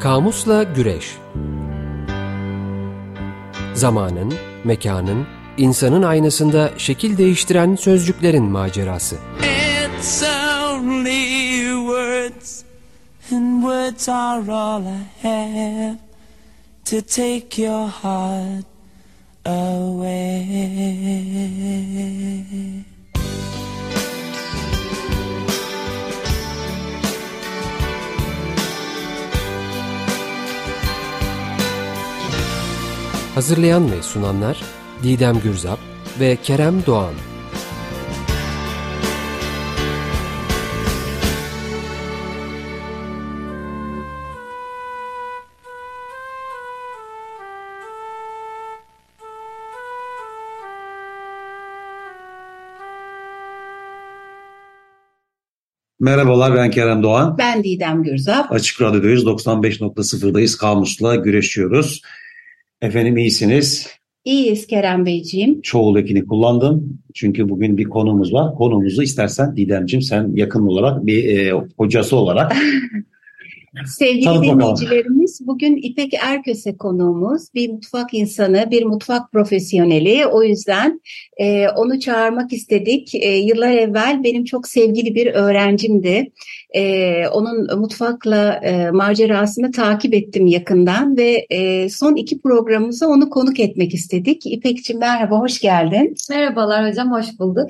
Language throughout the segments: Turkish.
Kamusla Güreş. Zamanın, mekanın, insanın aynasında şekil değiştiren sözcüklerin macerası. It's only words, and words are all I have to take your heart away. Hazırlayan ve sunanlar Didem Gürzap ve Kerem Doğan. Merhabalar, ben Kerem Doğan. Ben Didem Gürzap. Açık Radyo'dayız, 95.0'dayız. Kamusla güreşiyoruz. Efendim iyisiniz. İyiyiz Kerem Beyciğim. Çoğul ekini kullandım. Çünkü bugün bir konumuz var. Konumuzu istersen Didemciğim sen yakın olarak bir hocası olarak Sevgili dinleyicilerimiz, bugün İpek Erköse konuğumuz. Bir mutfak insanı, bir mutfak profesyoneli. O yüzden onu çağırmak istedik. Yıllar evvel benim çok sevgili bir öğrencimdi. Onun mutfakla macerasını takip ettim yakından ve son 2 programımıza onu konuk etmek istedik. İpekciğim merhaba, hoş geldin. Merhabalar hocam, hoş bulduk.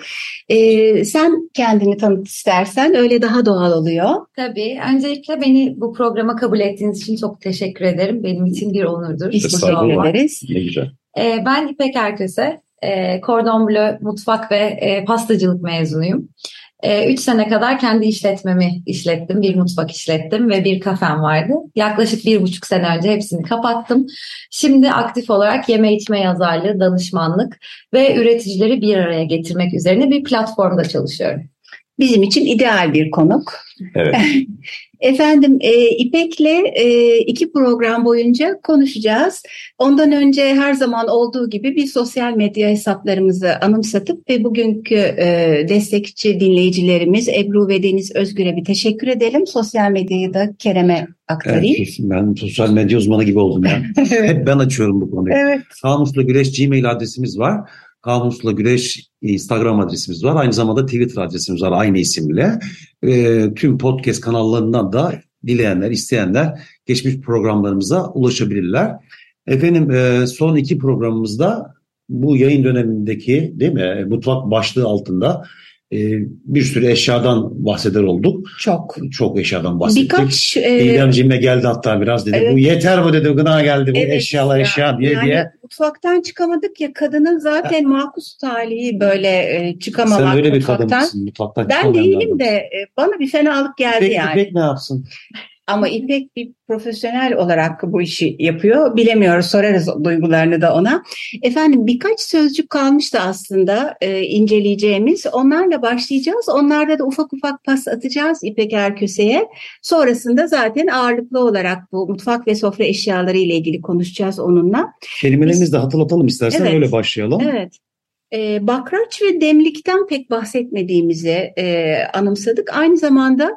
Sen kendini tanıt istersen, öyle daha doğal oluyor. Tabii, öncelikle beni bu programa kabul ettiğiniz için çok teşekkür ederim. Benim için bir onurdur. Biz teşekkür ederiz. Ne güzel. Ben İpek Erköse, Cordon Bleu mutfak ve pastacılık mezunuyum. 3 sene kadar kendi işletmemi işlettim. Bir mutfak işlettim ve bir kafem vardı. Yaklaşık 1,5 sene önce hepsini kapattım. Şimdi aktif olarak yeme içme yazarlığı, danışmanlık ve üreticileri bir araya getirmek üzerine bir platformda çalışıyorum. Bizim için ideal bir konuk. Evet. Efendim İpek'le 2 program boyunca konuşacağız. Ondan önce her zaman olduğu gibi bir sosyal medya hesaplarımızı anımsatıp ve bugünkü destekçi dinleyicilerimiz Ebru ve Deniz Özgür'e bir teşekkür edelim. Sosyal medyayı da Kerem'e aktarayım. Evet, ben sosyal medya uzmanı gibi oldum ya. Hep ben açıyorum bu konuyu. Evet. Kamusla Güreş Gmail adresimiz var. Kamusla Güreş Instagram adresimiz var. Aynı zamanda Twitter adresimiz var aynı isimle. Tüm podcast kanallarından da dileyenler, isteyenler geçmiş programlarımıza ulaşabilirler. Efendim son 2 programımızda bu yayın dönemindeki değil mi mutfak başlığı altında bir sürü eşyadan bahseder olduk. Çok eşyadan bahsettik. Didemciğimle geldi hatta biraz dedi. Evet. Bu yeter bu dedi. Gına geldi bu eşyalar eşya diye. Mutfaktan çıkamadık ya, kadının zaten makus talihi böyle çıkamamak mutfaktan. Sen öyle bir kadın mısın mutfaktan? Ben değilim de bana bir fenalık geldi yani. İpek ne yapsın? Ama İpek bir profesyonel olarak bu işi yapıyor. Bilemiyoruz, sorarız duygularını da ona. Efendim birkaç sözcük kalmıştı aslında inceleyeceğimiz. Onlarla başlayacağız. Onlarda da ufak ufak pas atacağız İpek Erköse'ye. Sonrasında zaten ağırlıklı olarak bu mutfak ve sofra eşyaları ile ilgili konuşacağız onunla. Kelimelerimizi de hatırlatalım istersen, evet. Öyle başlayalım. Evet. Bakraç ve demlikten pek bahsetmediğimizi anımsadık. Aynı zamanda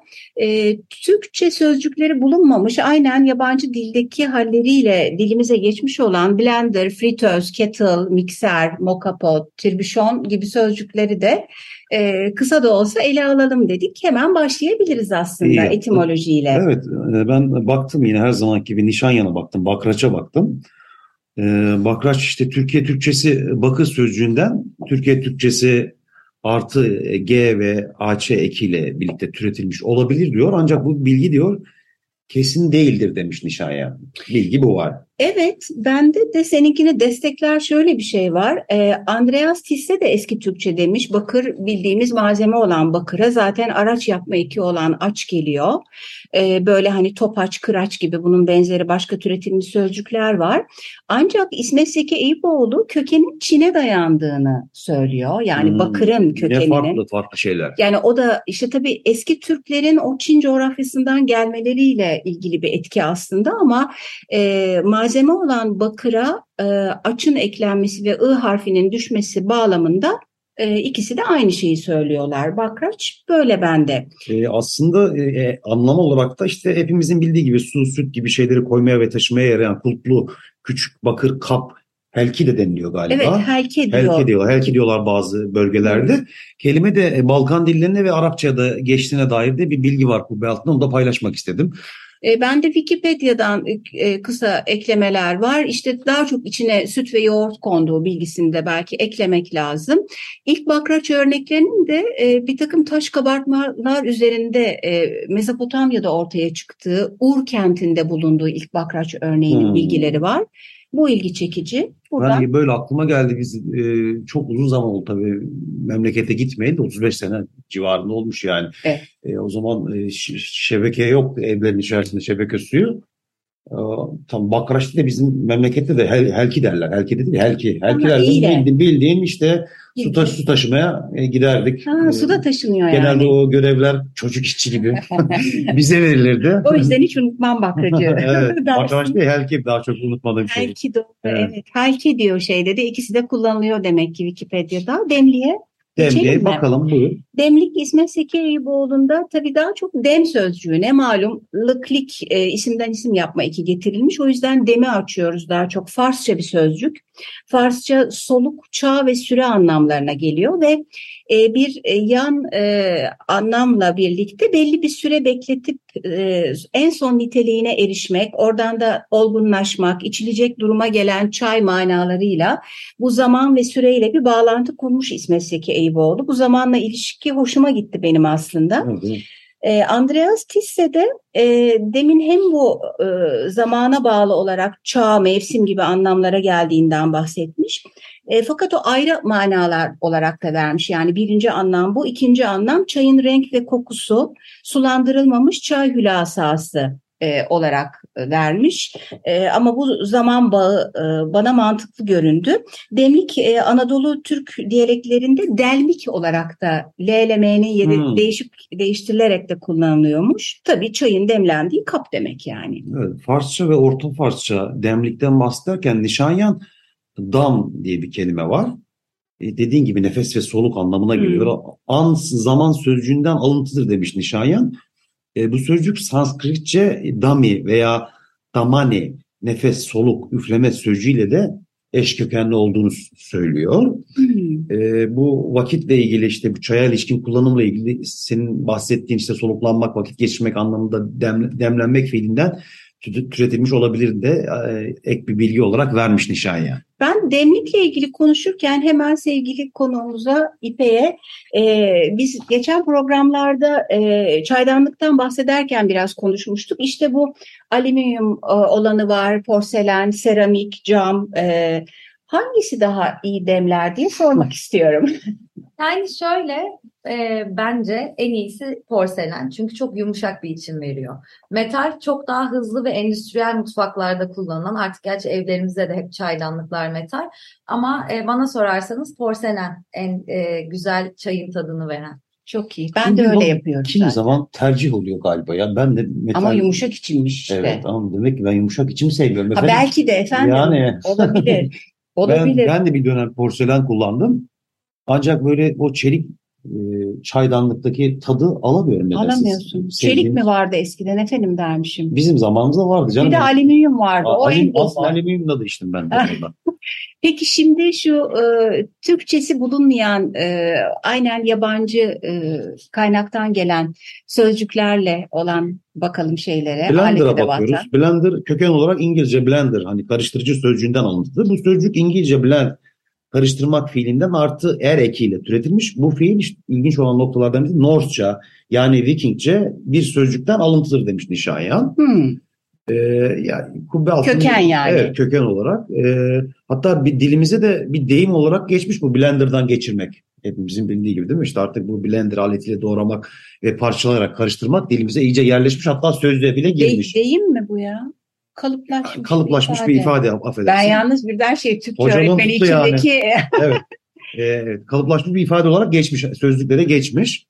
Türkçe sözcükleri bulunmamış, aynen yabancı dildeki halleriyle dilimize geçmiş olan blender, fritöz, kettle, mikser, mokapot, tirbüşon gibi sözcükleri de kısa da olsa ele alalım dedik. Hemen başlayabiliriz aslında etimolojiyle. Evet, ben baktım yine her zamanki gibi Nişanyan'a baktım, bakraça baktım. Bakraç işte Türkiye Türkçesi bakır sözcüğünden Türkiye Türkçesi artı G ve AC ekiyle birlikte türetilmiş olabilir diyor. Ancak bu bilgi diyor kesin değildir demiş Nişanyan. Bilgi bu var. Evet, bende de seninkini destekler şöyle bir şey var. Andreas Tisse de eski Türkçe demiş. Bakır bildiğimiz malzeme olan bakıra zaten araç yapma eki olan aç geliyor. Böyle hani topaç, kıraç gibi bunun benzeri başka türetilmiş sözcükler var. Ancak İsmet Zeki Eyüboğlu kökenin Çin'e dayandığını söylüyor. Yani bakırın kökeninin. Ne farklı şeyler. Yani o da işte tabii eski Türklerin o Çin coğrafyasından gelmeleriyle ilgili bir etki aslında ama malzeme olan bakıra açın eklenmesi ve ı harfinin düşmesi bağlamında İkisi de aynı şeyi söylüyorlar. Bakraç böyle bende. Aslında anlam olarak da işte hepimizin bildiği gibi su, süt gibi şeyleri koymaya ve taşımaya yarayan kulplu küçük bakır kap, helki de deniliyor galiba. Evet, helke diyor. Helke diyorlar. Helki diyorlar bazı bölgelerde. Kelime de Balkan dillerine ve Arapça'da geçtiğine dair de bir bilgi var kubbe altında. Onu da paylaşmak istedim. Ben de Wikipedia'dan kısa eklemeler var. İşte daha çok içine süt ve yoğurt konduğu bilgisini de belki eklemek lazım. İlk bakraç örneklerinin de bir takım taş kabartmalar üzerinde Mezopotamya'da ortaya çıktığı Ur kentinde bulunduğu ilk bakraç örneğinin bilgileri var. Bu ilgi çekici. Buradan... Ben böyle aklıma geldi. Biz çok uzun zaman oldu tabii memlekete gitmeyeli de 35 sene civarında olmuş yani. Evet. O zaman şebeke yok evlerin içerisinde şebeke suyu. Tam bakraçta da bizim memlekette de helki derler. Helki dedi ya helki. Helkilerden bildiğin işte su taşımaya giderdik. Suda taşınıyor yani. Genelde o görevler çocuk işçi gibi bize verilirdi. O yüzden hiç unutmam bakracı. Evet. Bakraç değil helki daha çok unutmadığım şey. Helki doğru. Evet. Helki diyor şeyde de ikisi de kullanılıyor demek ki Wikipedia'da. Demliğe bakalım buyur. Demlik İsmet Zeki Eyüboğlu'nda tabii daha çok dem sözcüğüne malum lıklik isimden isim yapma eki getirilmiş. O yüzden demi açıyoruz daha çok. Farsça bir sözcük. Farsça soluk, çağ ve süre anlamlarına geliyor ve bir yan anlamla birlikte belli bir süre bekletip en son niteliğine erişmek, oradan da olgunlaşmak, içilecek duruma gelen çay manalarıyla bu zaman ve süreyle bir bağlantı kurmuş İsmet Zeki Eyüboğlu. Bu zamanla ilişki hoşuma gitti benim aslında. Andreas Tisse de demin hem bu zamana bağlı olarak çağ, mevsim gibi anlamlara geldiğinden bahsetmiş. Fakat o ayrı manalar olarak da vermiş. Yani birinci anlam bu, ikinci anlam çayın renk ve kokusu, sulandırılmamış çay hülasası olarak vermiş. Ama bu zaman bağı bana mantıklı göründü. Demlik Anadolu Türk diyaleklerinde delmik olarak da L ile M'nin yeri değiştirilerek de kullanılıyormuş. Tabii çayın demlendiği kap demek yani. Evet, Farsça ve Orta Farsça demlikten bahsederken Nişanyan dam diye bir kelime var. Dediğin gibi nefes ve soluk anlamına geliyor. An zaman sözcüğünden alıntıdır demiş Nişanyan. Bu sözcük Sanskritçe dami veya damani, nefes, soluk, üfleme sözcüğüyle de eş kökenli olduğunu söylüyor. Bu vakitle ilgili işte bu çaya ilişkin kullanımla ilgili senin bahsettiğin işte soluklanmak, vakit geçirmek anlamında demlenmek fiilinden türetilmiş olabilir de ek bir bilgi olarak vermiş Nişanyan. Ben demlikle ilgili konuşurken hemen sevgili konuğumuza İpek'e biz geçen programlarda çaydanlıktan bahsederken biraz konuşmuştuk. İşte bu alüminyum olanı var, porselen, seramik, cam hangisi daha iyi demler diye sormak istiyorum. Yani şöyle bence en iyisi porselen çünkü çok yumuşak bir içim veriyor. Metal çok daha hızlı ve endüstriyel mutfaklarda kullanılan artık gerçi evlerimizde de hep çaydanlıklar metal ama bana sorarsanız porselen en güzel çayın tadını veren. Çok iyi. Ben de öyle yapıyorum. Kimi zaman tercih oluyor galiba ya. Ben de metal... Ama yumuşak içimmiş işte. Evet ama demek ki ben yumuşak içimi seviyorum. Ha, belki de efendim. Yani... Olabilir. Ben de bir dönem porselen kullandım. Ancak böyle o çelik çaydanlıktaki tadı alamıyorum. Alamıyorsun. Çelik mi vardı eskiden efendim dermişim. Bizim zamanımızda vardı canım. Bir de alüminyum vardı. Alüminyumda da içtim ben de orada. Peki şimdi şu Türkçesi bulunmayan aynen yabancı kaynaktan gelen sözcüklerle olan bakalım şeylere. Blender'a bakıyoruz. Blender köken olarak İngilizce blender hani karıştırıcı sözcüğünden alıntıdır. Bu sözcük İngilizce blend karıştırmak fiilinden artı er ekiyle türetilmiş. Bu fiil ilginç olan noktalardan biri Norseça yani Vikingce bir sözcükten alıntıdır demiş Nişanyan. Yani kubbe altında, köken yani. Evet köken olarak. Hatta bir dilimize de bir deyim olarak geçmiş bu blenderdan geçirmek. Hepimizin bildiği gibi değil mi? İşte artık bu blender aletiyle doğramak ve parçalayarak karıştırmak dilimize iyice yerleşmiş hatta sözlüğe bile girmiş. Deyim mi bu ya? Kalıplaşmış bir ifade affedersin. Ben yalnız birden Türkçe öğretmeni içindeki... Yani. Evet. Kalıplaşmış bir ifade olarak geçmiş. Sözlüklere geçmiş.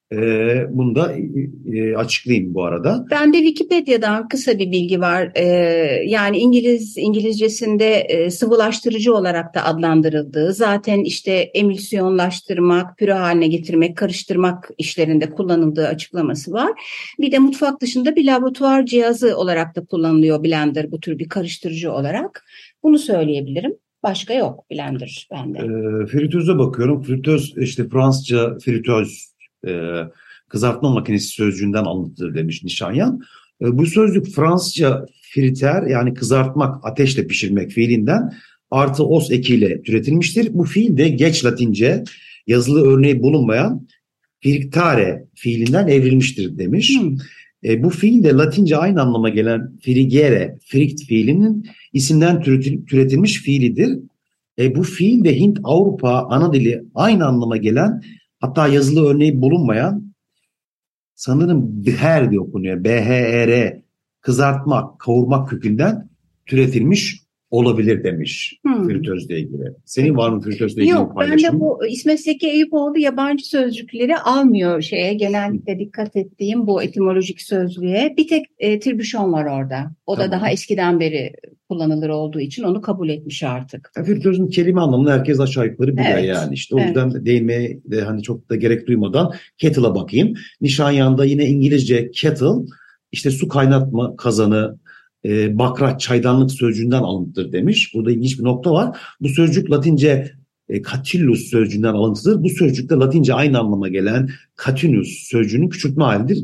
Bunu da açıklayayım bu arada. Bende Wikipedia'dan kısa bir bilgi var. Yani İngilizcesinde sıvılaştırıcı olarak da adlandırıldığı, zaten işte emülsiyonlaştırmak, püre haline getirmek, karıştırmak işlerinde kullanıldığı açıklaması var. Bir de mutfak dışında bir laboratuvar cihazı olarak da kullanılıyor blender, bu tür bir karıştırıcı olarak. Bunu söyleyebilirim. Başka yok blender bende. Fritöze bakıyorum. Fritöz işte Fransızca fritöz, kızartma makinesi sözcüğünden alıntıdır demiş Nişanyan. Bu sözcük Fransızca friter, yani kızartmak, ateşle pişirmek fiilinden artı os ekiyle türetilmiştir. Bu fiil de geç Latince yazılı örneği bulunmayan frictare fiilinden evrilmiştir demiş. Bu fiil de Latince aynı anlama gelen frigere, frict fiilinin isimden türetilmiş fiilidir. Bu fiil de Hint-Avrupa ana dili aynı anlama gelen, hatta yazılı örneği bulunmayan, sanırım bher diye okunuyor, B-H-E-R, kızartmak, kavurmak kökünden türetilmiş olabilir demiş fritözle ilgili. Senin var mı fritözle ilgili paylaşım? Yok, ben de bu İsmet Zeki Eyüboğlu yabancı sözcükleri almıyor genellikle dikkat ettiğim bu etimolojik sözlüğe. Bir tek tribüşon var orada. O da daha eskiden beri kullanılır olduğu için onu kabul etmiş artık. Fritözün kelime anlamını herkes aşağı yukarı biliyor yani. İşte o yüzden değinmeye de hani çok da gerek duymadan kettle'a bakayım. Nişanyan'da yine İngilizce kettle, işte su kaynatma kazanı, bakraç, çaydanlık sözcüğünden alıntıdır demiş. Burada ilginç bir nokta var. Bu sözcük Latince catillus sözcüğünden alıntıdır. Bu sözcükte Latince aynı anlama gelen catinus sözcüğünün küçültme halidir.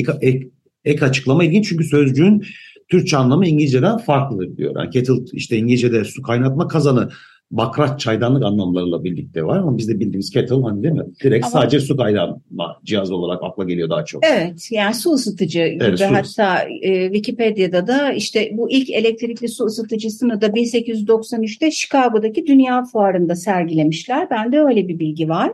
Ek açıklama ilginç, çünkü sözcüğün Türkçe anlamı İngilizceden farklıdır diyor. Yani kettle işte İngilizce'de su kaynatma kazanı, bakraç, çaydanlık anlamlarıyla birlikte var ama bizde bildiğimiz kettle hani değil mi? Direkt sadece su kaynatma cihazı olarak akla geliyor daha çok. Evet, yani su ısıtıcı gibi. Evet, hatta Wikipedia'da da işte bu ilk elektrikli su ısıtıcısını da 1893'te Chicago'daki Dünya Fuarı'nda sergilemişler. Bende öyle bir bilgi var.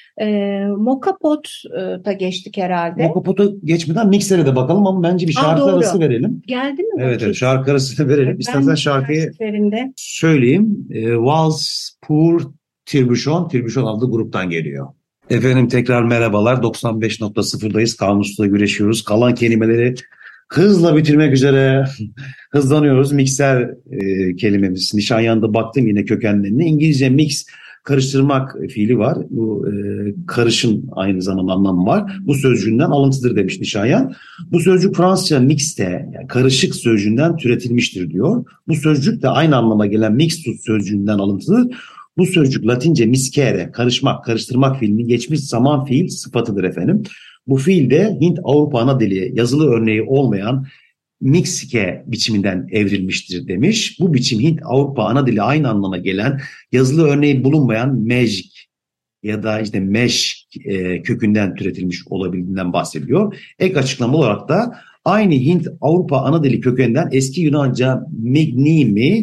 Mokapot'a geçtik herhalde. Mokapot'a geçmeden miksere de bakalım ama bence bir şarkı arası verelim. Geldi mi? Evet, şarkı arası verelim. İstersen şarkıyı söyleyeyim. Vals pour Tirbüşon. Tirbüşon adlı gruptan geliyor. Efendim tekrar merhabalar. 95.0'dayız. Kamusla güreşiyoruz. Kalan kelimeleri hızla bitirmek üzere hızlanıyoruz. Mikser kelimemiz. Nişanyan'da baktım yine kökenlerine. İngilizce mix, karıştırmak fiili var. Bu karışın aynı zamanda anlamı var. Bu sözcüğünden alıntıdır demiş Nişanyan. Bu sözcük Fransızca mixte, yani karışık sözcüğünden türetilmiştir diyor. Bu sözcük de aynı anlama gelen mixtus sözcüğünden alıntıdır. Bu sözcük Latince miscere, karışmak, karıştırmak fiilinin geçmiş zaman fiil sıfatıdır efendim. Bu fiil de Hint-Avrupa ana dili yazılı örneği olmayan mixike biçiminden evrilmiştir demiş. Bu biçim Hint-Avrupa ana dili aynı anlama gelen yazılı örneği bulunmayan magic ya da işte mesh kökünden türetilmiş olabildiğinden bahsediyor. Ek açıklama olarak da aynı Hint-Avrupa ana dili kökeninden eski Yunanca mignimi,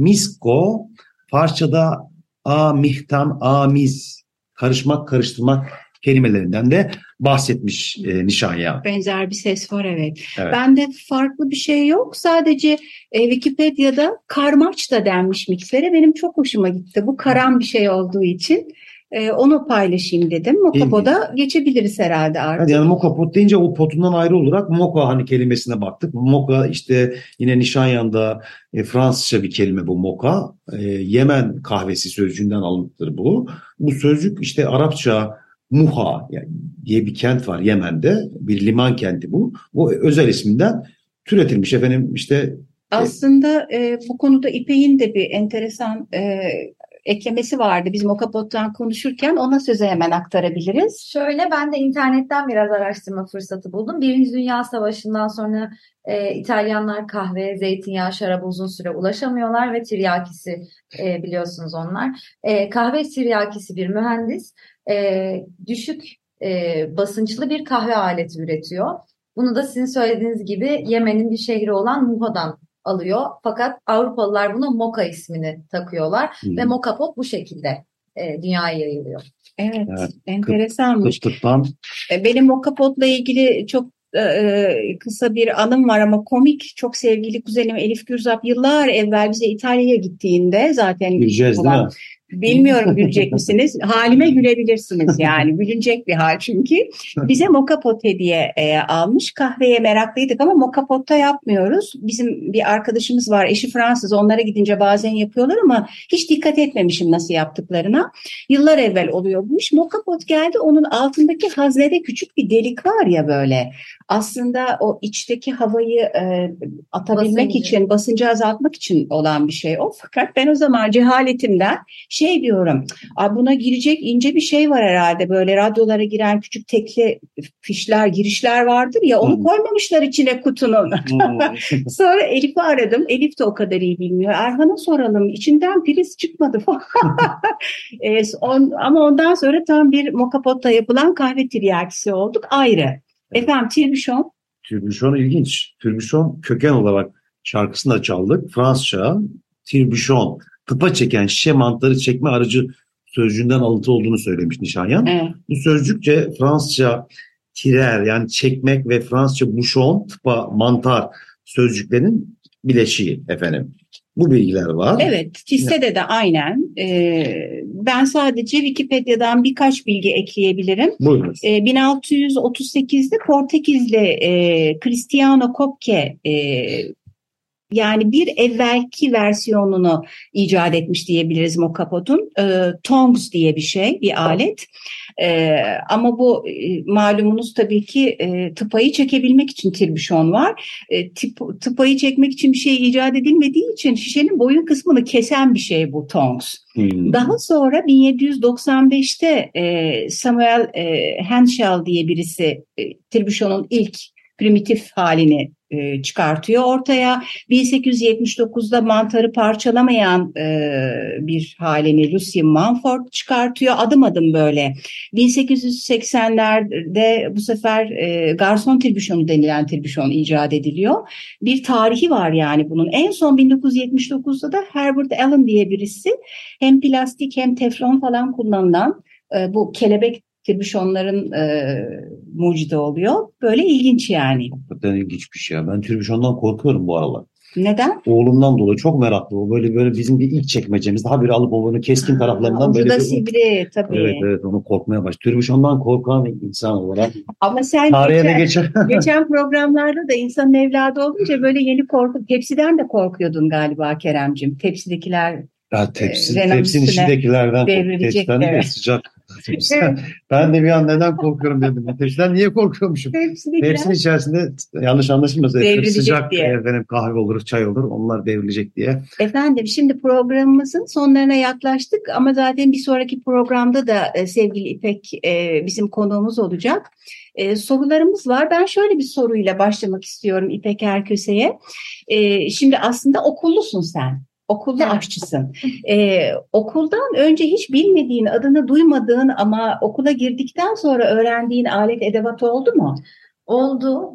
misko, Farsçada amihtan, amiz, karışmak, karıştırmak kelimelerinden de bahsetmiş Nişanyan. Benzer bir ses var evet. Bende farklı bir şey yok. Sadece Wikipedia'da karmaç da denmiş miksere. Benim çok hoşuma gitti. Bu karan bir şey olduğu için onu paylaşayım dedim. Mokapot'a geçebiliriz herhalde artık. Yani mokapot deyince o potundan ayrı olarak moka hani kelimesine baktık. Moka işte yine Nişanyan'da Fransızca bir kelime bu moka. Yemen kahvesi sözcüğünden alıntıdır bu. Bu sözcük işte Arapça Muha yani diye bir kent var Yemen'de. Bir liman kenti bu. Bu özel isminden türetilmiş efendim işte. Aslında bu konuda İpek'in de bir enteresan eklemesi vardı. Biz Mokapot'tan konuşurken ona sözü hemen aktarabiliriz. Şöyle, ben de internetten biraz araştırma fırsatı buldum. Birinci Dünya Savaşı'ndan sonra İtalyanlar kahve, zeytinyağı, şaraba uzun süre ulaşamıyorlar ve tiryakisi biliyorsunuz onlar. Kahve tiryakisi bir mühendis düşük basınçlı bir kahve aleti üretiyor. Bunu da sizin söylediğiniz gibi Yemen'in bir şehri olan Muha'dan alıyor. Fakat Avrupalılar buna moka ismini takıyorlar ve mokapot bu şekilde dünyaya yayılıyor. Evet. Enteresanmış. Kıtlıktan. Benim mokapotla ilgili çok kısa bir anım var ama komik. Çok sevgili kuzenim Elif Gürzap yıllar evvel bize İtalya'ya gittiğinde zaten Gideceğiz değil mi? Bilmiyorum gülecek misiniz? Halime gülebilirsiniz yani. Gülünecek bir hal çünkü. Bize moka pot hediye almış. Kahveye meraklıydık ama moka potta yapmıyoruz. Bizim bir arkadaşımız var. Eşi Fransız. Onlara gidince bazen yapıyorlar ama hiç dikkat etmemişim nasıl yaptıklarına. Yıllar evvel oluyor bu iş. Moka pot geldi. Onun altındaki haznede küçük bir delik var ya böyle. Aslında o içteki havayı atabilmek için, basıncı azaltmak için olan bir şey o. Fakat ben o zaman cehaletimden diyorum, buna girecek ince bir şey var herhalde, böyle radyolara giren küçük tekli fişler, girişler vardır ya, onu koymamışlar içine kutunun. Sonra Elif'i aradım. Elif de o kadar iyi bilmiyor. Erhan'a soralım. İçinden priz çıkmadı falan. Ama ondan sonra tam bir mokapotta yapılan kahve tiryakisi olduk. Ayrı. Efendim tirbüşon? Tirbüşon ilginç. Tirbüşon köken olarak şarkısını da çaldık. Fransızca tirbüşon, tıpa çeken şişe mantarı çekme aracı sözcüğünden alıntı olduğunu söylemiş Nişanyan. Evet. Bu sözcükçe Fransızca tirer yani çekmek ve Fransızca bouchon, tıpa, mantar sözcüklerin bileşiği efendim. Bu bilgiler var. Evet, TİSE'de de aynen. Ben sadece Wikipedia'dan birkaç bilgi ekleyebilirim. Buyurun. 1638'de Portekizli Cristiano Copque yani bir evvelki versiyonunu icat etmiş diyebiliriz mokapotun. Tongs diye bir şey, bir alet. Ama bu malumunuz tabii ki tıpayı çekebilmek için tirbüşon var. Tıpayı çekmek için bir şey icat edilmediği için şişenin boyun kısmını kesen bir şey bu tongs. Daha sonra 1795'te Samuel Henschel diye birisi tirbüşonun ilk primitif halini çıkartıyor ortaya. 1879'da mantarı parçalamayan bir halini Lucien Mumford çıkartıyor. Adım adım böyle. 1880'lerde bu sefer garson tirbüşonu denilen tirbüşon icat ediliyor. Bir tarihi var yani bunun. En son 1979'da da Herbert Allen diye birisi hem plastik hem teflon falan kullanılan bu kelebek tirbüşonların mucidi oluyor. Böyle ilginç yani. Hakikaten ilginç bir şey ya. Ben tirbüşondan korkuyorum bu aralar. Neden? Oğlumdan dolayı çok meraklı. O böyle bizim bir ilk çekmecemiz. Daha bir alıp onu keskin taraflarından ucu böyle da bir... sivri tabii. Evet onu korkmaya baş. Tirbüşondan korkan insan olarak Ama sen tarihe geçer. geçen programlarda da insanın evladı olunca böyle yeni korku, tepsiden de korkuyordun galiba Keremcim. Tepsidekiler Ya tepsinin içindekilerden tepsiden de sıcak. Evet. Ben de bir an neden korkuyorum dedim. Tepsiden niye korkuyormuşum? Tepsinin içerisinde yanlış anlaşılmasın. Sıcak diye. Efendim, kahve olur, çay olur. Onlar devrilecek diye. Efendim şimdi programımızın sonlarına yaklaştık ama zaten bir sonraki programda da sevgili İpek bizim konuğumuz olacak. Sorularımız var. Ben şöyle bir soruyla başlamak istiyorum İpek Erköse'ye. Şimdi aslında okullusun sen. Okulda aşçısın. Okuldan önce hiç bilmediğin, adını duymadığın ama okula girdikten sonra öğrendiğin alet edevat oldu mu? Oldu.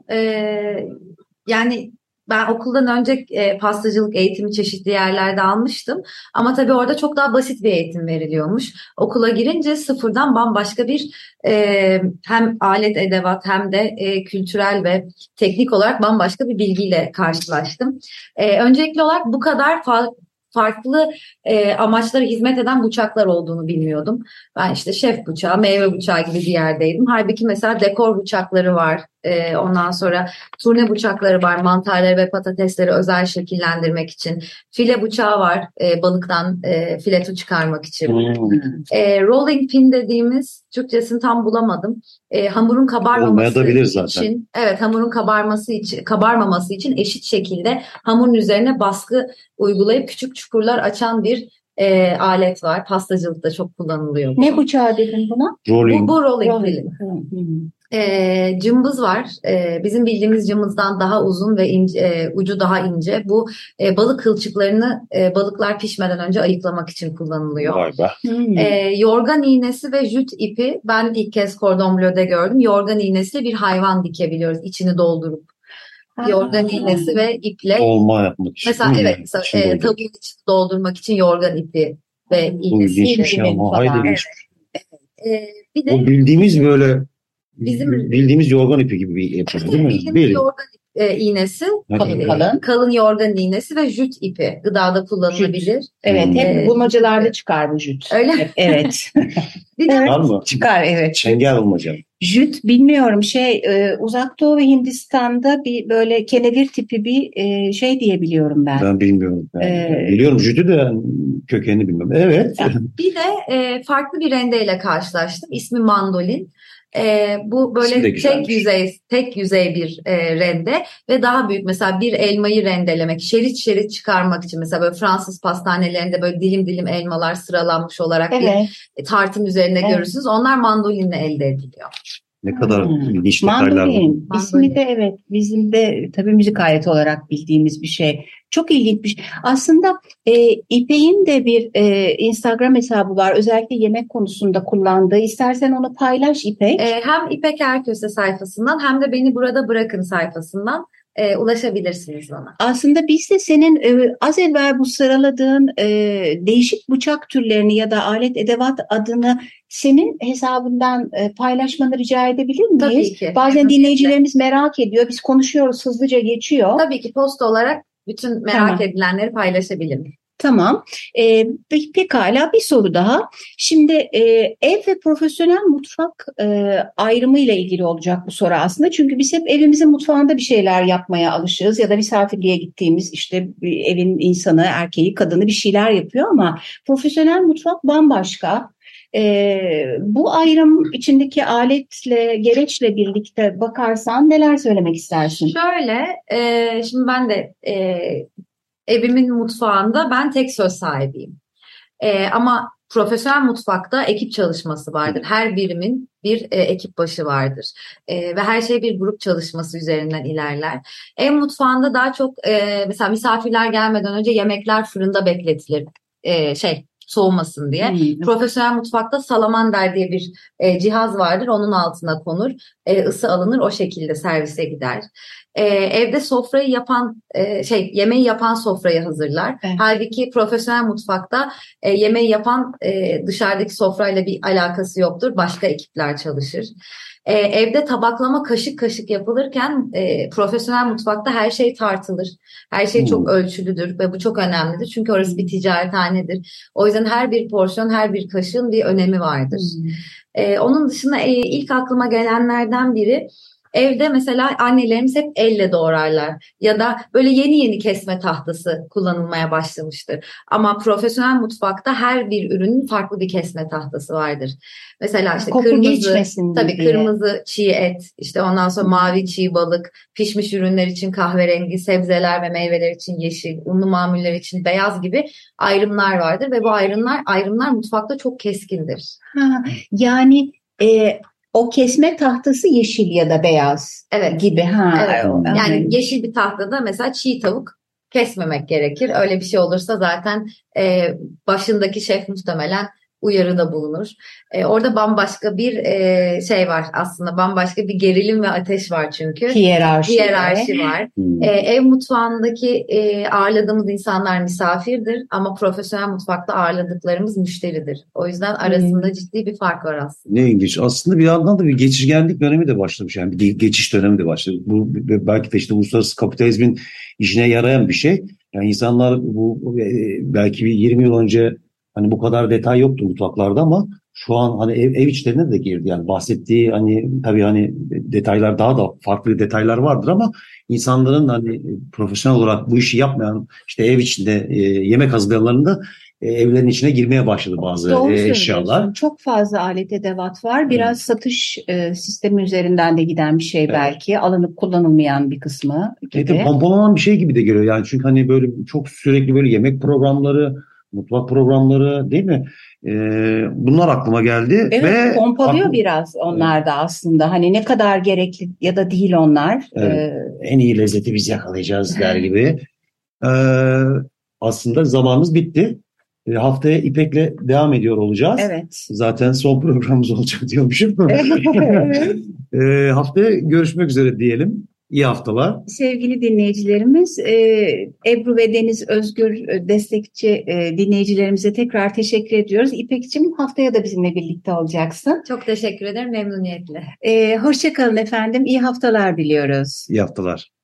Yani ben okuldan önce pastacılık eğitimi çeşitli yerlerde almıştım. Ama tabii orada çok daha basit bir eğitim veriliyormuş. Okula girince sıfırdan bambaşka bir hem alet edevat hem de kültürel ve teknik olarak bambaşka bir bilgiyle karşılaştım. Öncelikli olarak bu kadar farklı amaçlara hizmet eden bıçaklar olduğunu bilmiyordum. Ben işte şef bıçağı, meyve bıçağı gibi bir yerdeydim. Halbuki mesela dekor bıçakları var. Ondan sonra turne bıçakları var. Mantarları ve patatesleri özel şekillendirmek için. File bıçağı var. Balıktan fileto çıkarmak için. Rolling pin dediğimiz, Türkçesini tam bulamadım. Hamurun kabarmaması için, evet, hamurun kabarmaması için eşit şekilde hamurun üzerine baskı uygulayıp küçük çukurlar açan bir alet var. Pastacılıkta çok kullanılıyor. Ne bıçağı dedin buna? Bu rolling pin. Cımbız var. Bizim bildiğimiz cımbızdan daha uzun ve ince, ucu daha ince. Bu balık kılçıklarını balıklar pişmeden önce ayıklamak için kullanılıyor. Vay be. Yorgan iğnesi ve jüt ipi ben ilk kez Cordon Bleu'de gördüm. Yorgan iğnesiyle bir hayvan dikebiliyoruz içini doldurup. Yorgan iğnesi ve iple. Olma yapmak için. Mesela evet, tavuğun içini doldurmak için yorgan ipi ve iğnesi. Bir de o bildiğimiz böyle bildiğimiz yorgan ipi gibi bir yapı değil mi? Yorgan ipi. iğnesi, kalın yorgan iğnesi ve jüt ipi gıdada kullanılabilir. Evet, hep bulmacalarda çıkar bu jüt. Öyle. Evet. Bir de Var mı? Çıkar, evet. Çengel bulmaca. Jüt bilmiyorum, Uzak Doğu ve Hindistan'da bir böyle kenevir tipi bir şey diye biliyorum ben. Ben bilmiyorum. Biliyorum jütü de kökenini bilmiyorum. Evet. bir de farklı bir rendeyle karşılaştım. İsmi mandolin. Bu İsmi de böyle güzelmiş. tek yüzey bir rende ve daha büyük, mesela bir elmayı rendelemek, şerit çıkarmak için, mesela böyle Fransız pastanelerinde böyle dilim dilim elmalar sıralanmış olarak bir tartım üzerine görürsünüz. Onlar mandolinle elde ediliyor. Ne kadar ilginç detaylar var. Mandolin. İsmi de evet, bizim de tabii müzik aleti olarak bildiğimiz bir şey. Çok ilginç bir şey. Aslında İpek'in de bir Instagram hesabı var. Özellikle yemek konusunda kullandığı. İstersen onu paylaş İpek. Hem İpek Erköse sayfasından hem de Beni Burada Bırakın sayfasından ulaşabilirsiniz bana. Aslında biz de senin az evvel bu sıraladığın değişik bıçak türlerini ya da alet edevat adını senin hesabından paylaşmanı rica edebilir miyiz? Tabii ki. Bazen dinleyicilerimiz merak ediyor. Biz konuşuyoruz, hızlıca geçiyor. Tabii ki, post olarak bütün merak edilenleri paylaşabilirim. Tamam. Pekala, bir soru daha. Şimdi ev ve profesyonel mutfak ayrımı ile ilgili olacak bu soru aslında. Çünkü biz hep evimizin mutfağında bir şeyler yapmaya alışığız ya da misafirliğe gittiğimiz işte bir evin insanı, erkeği, kadını bir şeyler yapıyor ama profesyonel mutfak bambaşka. Bu ayrım içindeki aletle, gereçle birlikte bakarsan neler söylemek istersin? Şöyle, şimdi ben de evimin mutfağında ben tek söz sahibiyim. Ama profesyonel mutfakta ekip çalışması vardır. Her birimin bir ekip başı vardır. Ve her şey bir grup çalışması üzerinden ilerler. Ev mutfağında daha çok mesela misafirler gelmeden önce yemekler fırında bekletilir. Soğumasın diye. Profesyonel mutfakta salamander diye bir cihaz vardır. Onun altına konur. Isı alınır. O şekilde servise gider. Evde sofrayı yapan yemeği yapan sofrayı hazırlar. Evet. Halbuki profesyonel mutfakta yemeği yapan dışarıdaki sofrayla bir alakası yoktur. Başka ekipler çalışır. Evde tabaklama kaşık kaşık yapılırken profesyonel mutfakta her şey tartılır. Her şey çok ölçülüdür ve bu çok önemlidir. Çünkü orası bir ticarethanedir. O yüzden her bir porsiyon, her bir kaşığın bir önemi vardır. Onun dışında ilk aklıma gelenlerden biri, evde mesela annelerimiz hep elle doğrarlar ya da böyle yeni kesme tahtası kullanılmaya başlamıştır. Ama profesyonel mutfakta her bir ürünün farklı bir kesme tahtası vardır. Mesela işte kırmızı çiğ et, işte ondan sonra mavi çiğ balık, pişmiş ürünler için kahverengi, sebzeler ve meyveler için yeşil, unlu mamuller için beyaz gibi ayrımlar vardır ve bu ayrımlar mutfakta çok keskindir. Yani o kesme tahtası yeşil ya da beyaz gibi. Evet. Yani yeşil bir tahtada mesela çiğ tavuk kesmemek gerekir. Öyle bir şey olursa zaten başındaki şef muhtemelen uyarıda bulunur. Orada bambaşka bir şey var aslında. Bambaşka bir gerilim ve ateş var çünkü. Hiyerarşi var. Ev mutfağındaki ağırladığımız insanlar misafirdir ama profesyonel mutfakta ağırladıklarımız müşteridir. O yüzden arasında ciddi bir fark var aslında. Ne ilginç. Aslında bir yandan da bir geçirgenlik dönemi de başlamış. Yani bir geçiş dönemi de başladı. Bu belki de işte uluslararası kapitalizmin işine yarayan bir şey. Yani insanlar bu belki bir 20 yıl önce hani bu kadar detay yoktu mutfaklarda ama şu an hani ev içlerine de girdi. Yani bahsettiği hani tabii hani detaylar daha da farklı detaylar vardır ama insanların hani profesyonel olarak bu işi yapmayan işte ev içinde yemek hazırlayanların evlerin içine girmeye başladı bazı eşyalar. Çok fazla alet edevat var. Biraz satış sistemi üzerinden de giden bir şey belki. Alınıp kullanılmayan bir kısmı gibi. Pompalanan bir şey gibi de geliyor yani. Çünkü hani böyle çok sürekli böyle yemek programları, mutfak programları değil mi? Bunlar aklıma geldi. Evet, ve pompalıyor biraz onlar da aslında. Hani ne kadar gerekli ya da değil onlar. Evet, en iyi lezzeti biz yakalayacağız der gibi. Aslında zamanımız bitti. Haftaya İpek'le devam ediyor olacağız. Evet. Zaten son programımız olacak diyormuşum. Haftaya görüşmek üzere diyelim. İyi haftalar. Sevgili dinleyicilerimiz, Ebru ve Deniz Özgür destekçi dinleyicilerimize tekrar teşekkür ediyoruz. İpek'ciğim, haftaya da bizimle birlikte olacaksın. Çok teşekkür ederim, memnuniyetle. Hoşça kalın efendim, iyi haftalar diliyoruz. İyi haftalar.